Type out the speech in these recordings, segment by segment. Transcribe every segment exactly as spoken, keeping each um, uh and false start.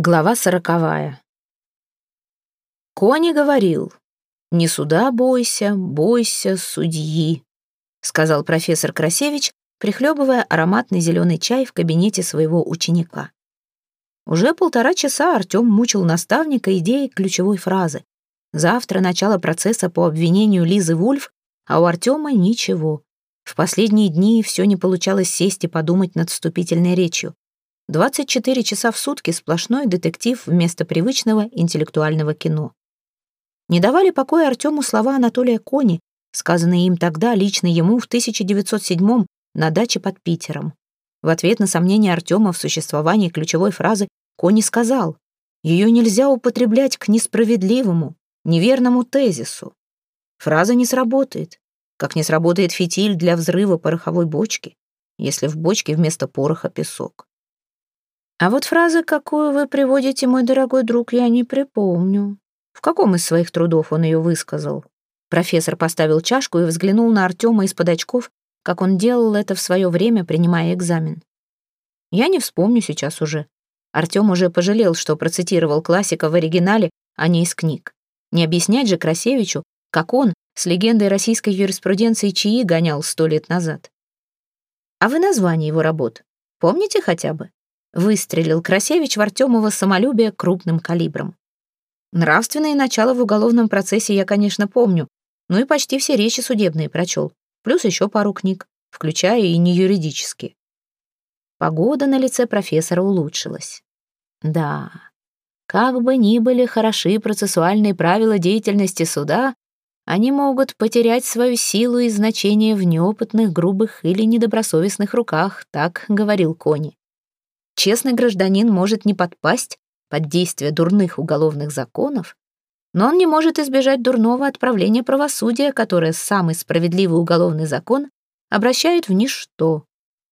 Глава сороковая. Кони говорил: «Не суда бойся, бойся судьи», — сказал профессор Красевич, прихлебывая ароматный зеленый чай в кабинете своего ученика. Уже полтора часа Артем мучил наставника идеей ключевой фразы. Завтра начало процесса по обвинению Лизы Вульф, а у Артема ничего. В последние дни все не получалось сесть и подумать над вступительной речью. двадцать четыре часа в сутки сплошной детектив вместо привычного интеллектуального кино. Не давали покоя Артему слова Анатолия Кони, сказанные им тогда лично ему в тысяча девятьсот седьмом на даче под Питером. В ответ на сомнения Артема в существовании ключевой фразы Кони сказал: «Ее нельзя употреблять к несправедливому, неверному тезису. Фраза не сработает, как не сработает фитиль для взрыва пороховой бочки, если в бочке вместо пороха песок. А вот фразы, какую вы приводите, мой дорогой друг, я не припомню. В каком из своих трудов он ее высказал?» Профессор поставил чашку и взглянул на Артема из-под очков, как он делал это в свое время, принимая экзамен. «Я не вспомню сейчас уже». Артем уже пожалел, что процитировал классика в оригинале, а не из книг. Не объяснять же Красевичу, как он с легендой российской юриспруденции чаи гонял сто лет назад. «А вы название его работ помните хотя бы?» Выстрелил Красевич в Артемова самолюбие крупным калибром. Нравственные начала в уголовном процессе я, конечно, помню, ну и почти все речи судебные прочел, плюс еще пару книг, включая и неюридические. Погода на лице профессора улучшилась. Да, как бы ни были хороши процессуальные правила деятельности суда, они могут потерять свою силу и значение в неопытных, грубых или недобросовестных руках, так говорил Кони. Честный гражданин может не подпасть под действие дурных уголовных законов, но он не может избежать дурного отправления правосудия, которое самый справедливый уголовный закон обращает в ничто.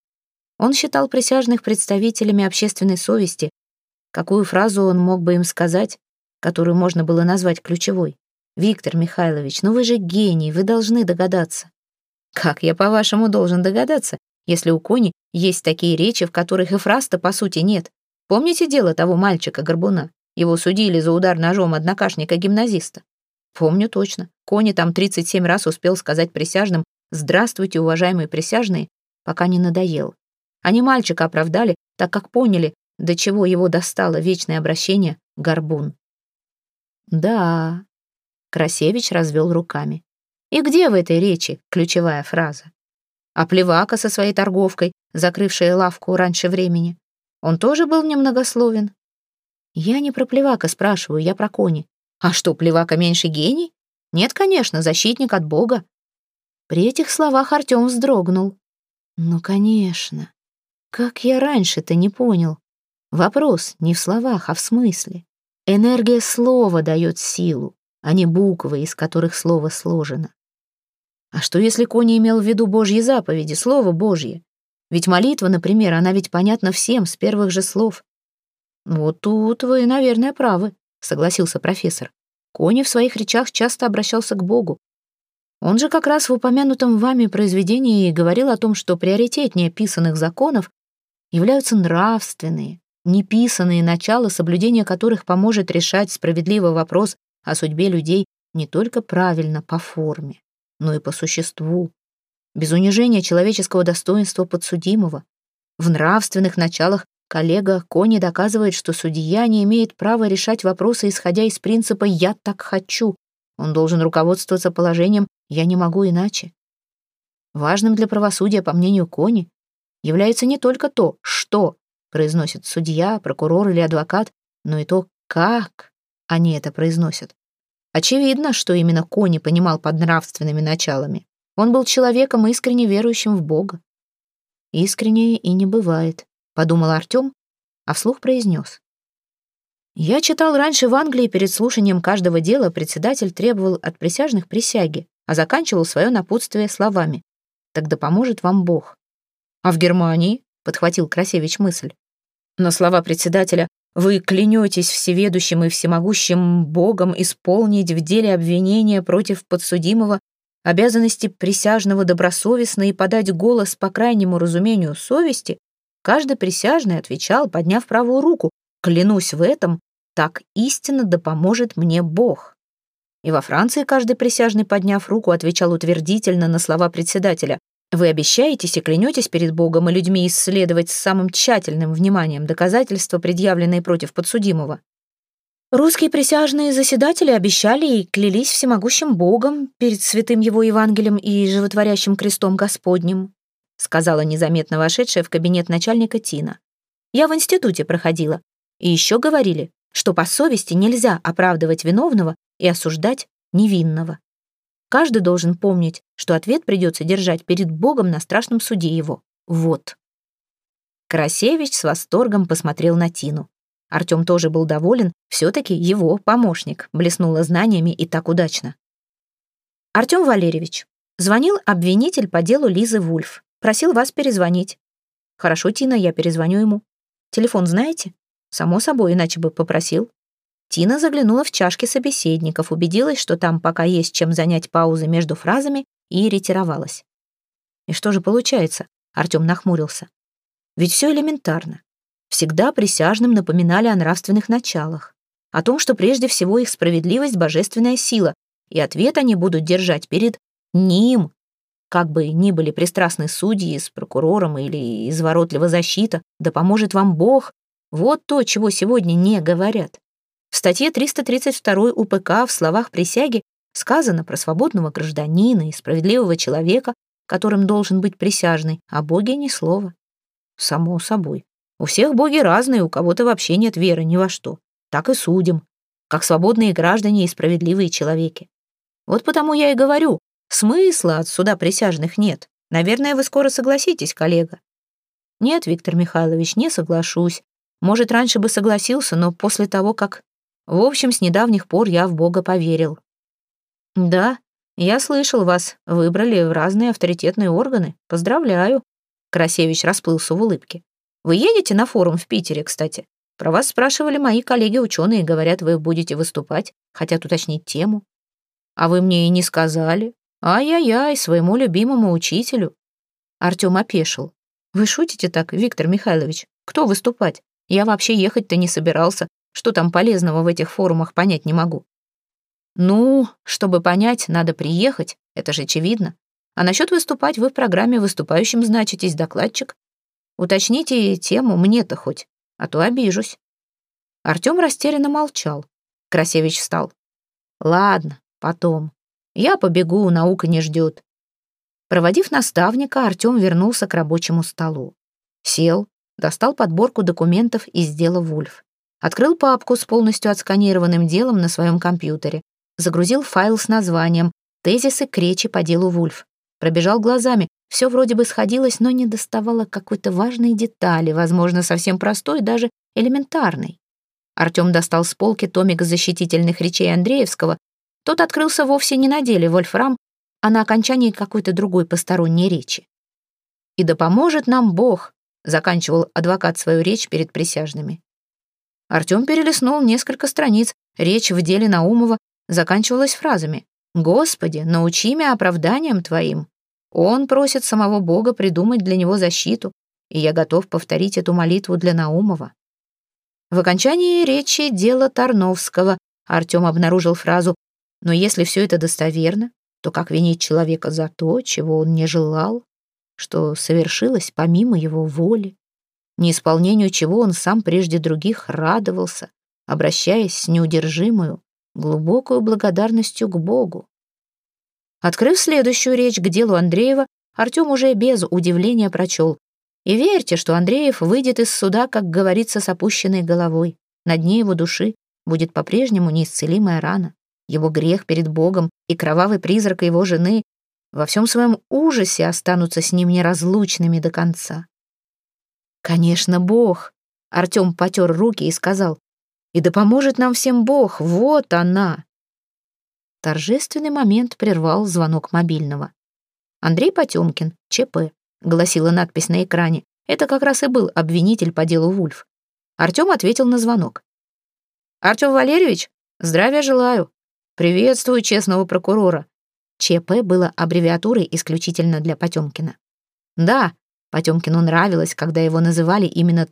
Он считал присяжных представителями общественной совести. Какую фразу он мог бы им сказать, которую можно было назвать ключевой? «Виктор Михайлович, ну вы же гений, вы должны догадаться». «Как я, по-вашему, должен догадаться, если у Кони есть такие речи, в которых и фраз-то по сути нет? Помните дело того мальчика-горбуна? Его судили за удар ножом однокашника-гимназиста. Помню точно. Кони там тридцать семь раз успел сказать присяжным «Здравствуйте, уважаемые присяжные», пока не надоел. Они мальчика оправдали, так как поняли, до чего его достало вечное обращение «горбун». Да, Красевич развел руками. И где в этой речи ключевая фраза? А Плевака со своей торговкой, закрывшая лавку раньше времени, он тоже был немногословен. Я не про Плевака спрашиваю, я про Кони. А что, Плевака меньше гений? Нет, конечно, защитник от Бога. При этих словах Артем вздрогнул. Ну, конечно. Как я раньше-то не понял. Вопрос не в словах, а в смысле. Энергия слова дает силу, а не буквы, из которых слово сложено. А что, если Кони имел в виду Божьи заповеди, Слово Божье? Ведь молитва, например, она ведь понятна всем с первых же слов. Вот тут вы, наверное, правы, согласился профессор. Кони в своих речах часто обращался к Богу. Он же как раз в упомянутом вами произведении говорил о том, что приоритетнее писанных законов являются нравственные, неписанные начала, соблюдение которых поможет решать справедливый вопрос о судьбе людей не только правильно по форме, но и по существу, без унижения человеческого достоинства подсудимого. В нравственных началах коллега Кони доказывает, что судья не имеет права решать вопросы, исходя из принципа «я так хочу». Он должен руководствоваться положением «я не могу иначе». Важным для правосудия, по мнению Кони, является не только то, что произносит судья, прокурор или адвокат, но и то, как они это произносят. Очевидно, что именно Кони понимал под нравственными началами. Он был человеком, искренне верующим в Бога. «Искреннее и не бывает», — подумал Артем, а вслух произнес. «Я читал раньше в Англии перед слушанием каждого дела председатель требовал от присяжных присяги, а заканчивал свое напутствие словами: «Тогда поможет вам Бог». «А в Германии?» — подхватил Красевич мысль. На слова председателя «Вы клянетесь всеведущим и всемогущим Богом исполнить в деле обвинения против подсудимого обязанности присяжного добросовестно и подать голос по крайнему разумению совести», каждый присяжный отвечал, подняв правую руку, Клянусь в этом, так истинно да поможет мне Бог». И во Франции каждый присяжный, подняв руку, отвечал утвердительно на слова председателя: «Вы обещаетесь и клянетесь перед Богом и людьми исследовать с самым тщательным вниманием доказательства, предъявленные против подсудимого». Русские присяжные заседатели обещали и клялись всемогущим Богом перед святым его Евангелием и животворящим крестом Господним, сказала незаметно вошедшая в кабинет начальника Тина. «Я в институте проходила. И еще говорили, что по совести нельзя оправдывать виновного и осуждать невинного. Каждый должен помнить, что ответ придется держать перед Богом на страшном суде его. Вот». Красевич с восторгом посмотрел на Тину. Артем тоже был доволен, все-таки его помощник, блеснула знаниями и так удачно. «Артем Валерьевич, звонил обвинитель по делу Лизы Вульф. Просил вас перезвонить». «Хорошо, Тина, я перезвоню ему. Телефон знаете?» «Само собой, иначе бы попросил». Тина заглянула в чашки собеседников, убедилась, что там пока есть чем занять паузы между фразами, и ретировалась. «И что же получается?» — Артем нахмурился. «Ведь все элементарно. Всегда присяжным напоминали о нравственных началах, о том, что прежде всего их справедливость — божественная сила, и ответ они будут держать перед ним. Как бы ни были пристрастны судьи с прокурором или изворотлива защита, да поможет вам Бог. Вот то, чего сегодня не говорят. В статье триста тридцать два УПК в словах присяги сказано про свободного гражданина и справедливого человека, которым должен быть присяжный, а Боге ни слова. Само собой. У всех боги разные, у кого-то вообще нет веры ни во что. Так и судим, как свободные граждане и справедливые человеки. Вот потому я и говорю, смысла от суда присяжных нет. Наверное, вы скоро согласитесь, коллега». «Нет, Виктор Михайлович, не соглашусь. Может, раньше бы согласился, но после того, как... В общем, с недавних пор я в Бога поверил». «Да, я слышал, вас выбрали в разные авторитетные органы. Поздравляю». Красевич расплылся в улыбке. «Вы едете на форум в Питере, кстати? Про вас спрашивали мои коллеги-ученые, говорят, вы будете выступать, хотят уточнить тему. А вы мне и не сказали. Ай-яй-яй, своему любимому учителю». Артем опешил. «Вы шутите так, Виктор Михайлович? Кто выступать? Я вообще ехать-то не собирался. Что там полезного в этих форумах, понять не могу». «Ну, чтобы понять, надо приехать, это же очевидно. А насчет выступать вы в программе выступающим значитесь, докладчик. Уточните тему мне-то хоть, а то обижусь». Артем растерянно молчал. Красевич встал. «Ладно, потом. Я побегу, наука не ждет». Проводив наставника, Артем вернулся к рабочему столу. Сел, достал подборку документов из дела Вульф. Открыл папку с полностью отсканированным делом на своем компьютере. Загрузил файл с названием «Тезисы к речи по делу Вульф». Пробежал глазами. Все вроде бы сходилось, но не доставало какой-то важной детали, возможно, совсем простой, даже элементарной. Артем достал с полки томик защитительных речей Андреевского. Тот открылся вовсе не на деле Вольфрам, а на окончании какой-то другой посторонней речи. «И да поможет нам Бог», — заканчивал адвокат свою речь перед присяжными. Артем перелистнул несколько страниц. Речь в деле Наумова заканчивалась фразами: «Господи, научи меня оправданием Твоим». Он просит самого Бога придумать для него защиту, и я готов повторить эту молитву для Наумова. В окончании речи дела Тарновского Артем обнаружил фразу: «Но если все это достоверно, то как винить человека за то, чего он не желал, что совершилось помимо его воли, неисполнению чего он сам прежде других радовался, обращаясь с неудержимую, глубокую благодарностью к Богу». Открыв следующую речь к делу Андреева, Артем уже без удивления прочел: «И верьте, что Андреев выйдет из суда, как говорится, с опущенной головой. На дне его души будет по-прежнему неисцелимая рана. Его грех перед Богом и кровавый призрак его жены во всем своем ужасе останутся с ним неразлучными до конца». «Конечно, Бог!» — Артем потер руки и сказал: «И да поможет нам всем Бог, вот она!» Торжественный момент прервал звонок мобильного. «Андрей Потемкин, ЧП», — гласила надпись на экране. Это как раз и был обвинитель по делу Вульф. Артем ответил на звонок. «Артем Валерьевич, здравия желаю. Приветствую честного прокурора». ЧП было аббревиатурой исключительно для Потемкина. Да, Потемкину нравилось, когда его называли именно так,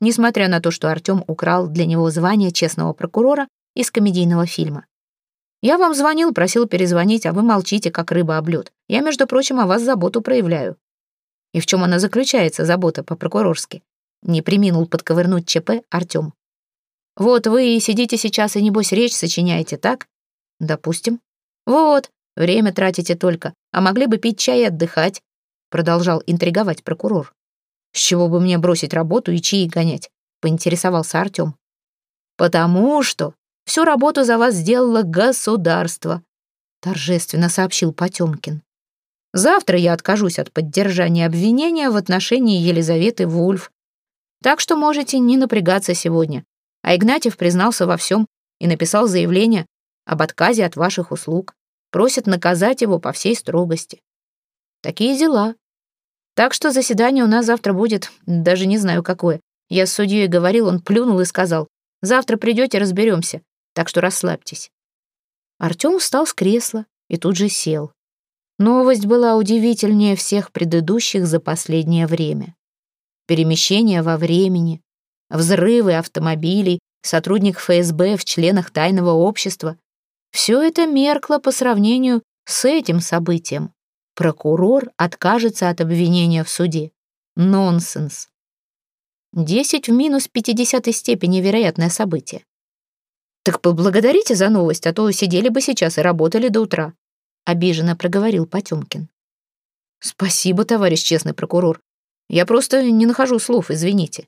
несмотря на то, что Артем украл для него звание честного прокурора из комедийного фильма. «Я вам звонил, просил перезвонить, а вы молчите, как рыба об лед. Я, между прочим, о вас заботу проявляю». «И в чем она заключается, забота по-прокурорски?» Не преминул подковырнуть ЧП Артем. «Вот вы сидите сейчас и, небось, речь сочиняете, так?» «Допустим». «Вот, время тратите только, а могли бы пить чай и отдыхать», продолжал интриговать прокурор. «С чего бы мне бросить работу и чаи гонять?» поинтересовался Артем. «Потому что всю работу за вас сделало государство», торжественно сообщил Потемкин. «Завтра я откажусь от поддержания обвинения в отношении Елизаветы Вульф. Так что можете не напрягаться сегодня». А Игнатьев признался во всем и написал заявление об отказе от ваших услуг. Просит наказать его по всей строгости. Такие дела. Так что заседание у нас завтра будет, даже не знаю какое. Я с судьей говорил, он плюнул и сказал: «Завтра придете, разберемся, так что расслабьтесь». Артем встал с кресла и тут же сел. Новость была удивительнее всех предыдущих за последнее время. Перемещение во времени, взрывы автомобилей, сотрудник эф эс бэ в членах тайного общества. Все это меркло по сравнению с этим событием. Прокурор откажется от обвинения в суде. Нонсенс. Десять в минус пятидесятой степени вероятное событие. «Так поблагодарите за новость, а то сидели бы сейчас и работали до утра», обиженно проговорил Потемкин. «Спасибо, товарищ честный прокурор. Я просто не нахожу слов, извините».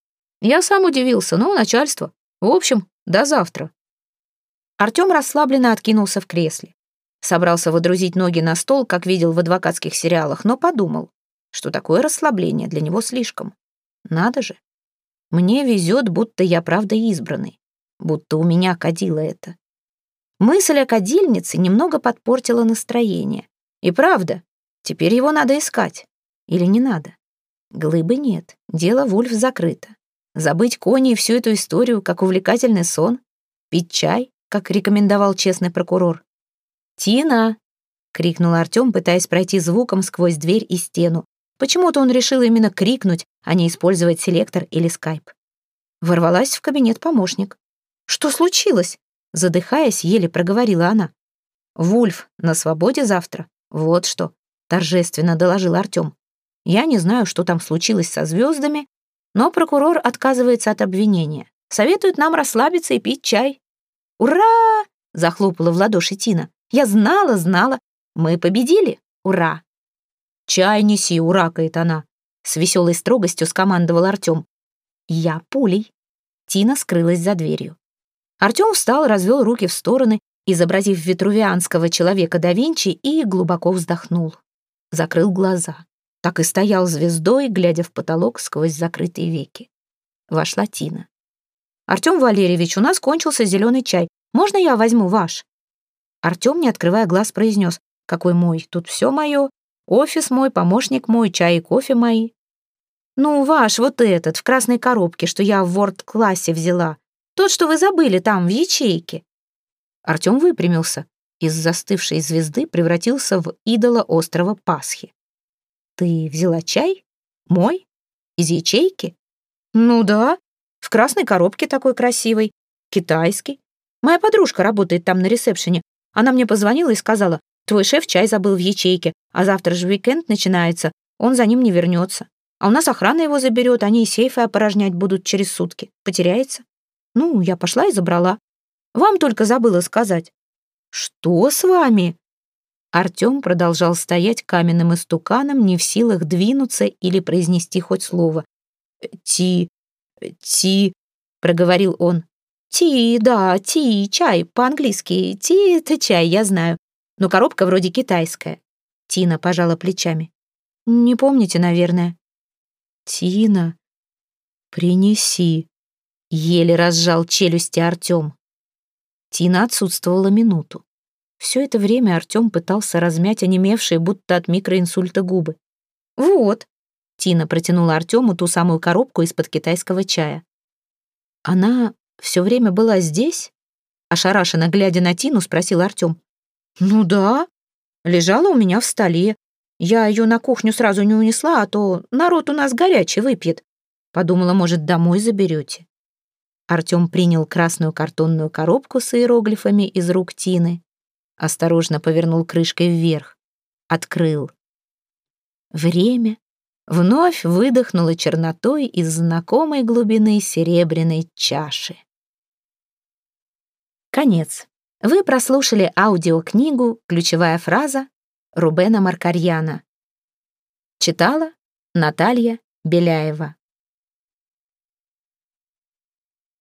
Я сам удивился, но начальство. В общем, до завтра. Артем расслабленно откинулся в кресле. Собрался водрузить ноги на стол, как видел в адвокатских сериалах, но подумал, что такое расслабление для него слишком. Надо же. Мне везет, будто я правда избранный. Будто у меня кадила это. Мысль о кадильнице немного подпортила настроение. И правда, теперь его надо искать. Или не надо? Глыбы нет, дело Вульф закрыто. Забыть Кони и всю эту историю, как увлекательный сон. Пить чай, как рекомендовал честный прокурор. «Тина!» — крикнул Артем, пытаясь пройти звуком сквозь дверь и стену. Почему-то он решил именно крикнуть, а не использовать селектор или скайп. Ворвалась в кабинет помощник. «Что случилось?» — задыхаясь, еле проговорила она. «Вульф на свободе завтра. Вот что», — торжественно доложил Артем. «Я не знаю, что там случилось со звездами, но прокурор отказывается от обвинения. Советует нам расслабиться и пить чай». «Ура!» — захлопала в ладоши Тина. «Я знала, знала. Мы победили. Ура!» «Чай неси!» — уракает она. С веселой строгостью скомандовал Артем. «Я пулей». Тина скрылась за дверью. Артем встал, развел руки в стороны, изобразив витрувианского человека да Винчи, и глубоко вздохнул. Закрыл глаза. Так и стоял звездой, глядя в потолок сквозь закрытые веки. Вошла Тина. «Артем Валерьевич, у нас кончился зеленый чай. Можно я возьму ваш?» Артем, не открывая глаз, произнес: «Какой мой? Тут все мое. Офис мой, помощник мой, чай и кофе мои». «Ну, ваш, вот этот, в красной коробке, что я в Ворд-классе взяла. Тот, что вы забыли там, в ячейке». Артем выпрямился. Из застывшей звезды превратился в идола острова Пасхи. «Ты взяла чай? Мой? Из ячейки?» «Ну да, в красной коробке такой красивой. Китайский. Моя подружка работает там на ресепшене. Она мне позвонила и сказала: твой шеф чай забыл в ячейке, а завтра же уикенд начинается, он за ним не вернется. А у нас охрана его заберет, они и сейфы опорожнять будут через сутки. Потеряется. Ну, я пошла и забрала. Вам только забыла сказать». «Что с вами?» Артем продолжал стоять каменным истуканом, не в силах двинуться или произнести хоть слово. «Ти... ти...» — проговорил он. «Ти, да, ти, чай, по-английски. Ти — это чай, я знаю. Но коробка вроде китайская». Тина пожала плечами. «Не помните, наверное». «Тина, принеси», — еле разжал челюсти Артем. Тина отсутствовала минуту. Все это время Артем пытался размять онемевшие, будто от микроинсульта, губы. «Вот», — Тина протянула Артему ту самую коробку из-под китайского чая. «Она все время была здесь?» Ошарашенно глядя на Тину, спросил Артем. «Ну да, лежала у меня в столе. Я ее на кухню сразу не унесла, а то народ у нас горячий выпьет. Подумала, может, домой заберете. Артем принял красную картонную коробку с иероглифами из рук Тины, осторожно повернул крышкой вверх, открыл. Время вновь выдохнуло чернотой из знакомой глубины серебряной чаши. Конец. Вы прослушали аудиокнигу «Ключевая фраза» Рубена Маркарьяна. Читала Наталья Беляева.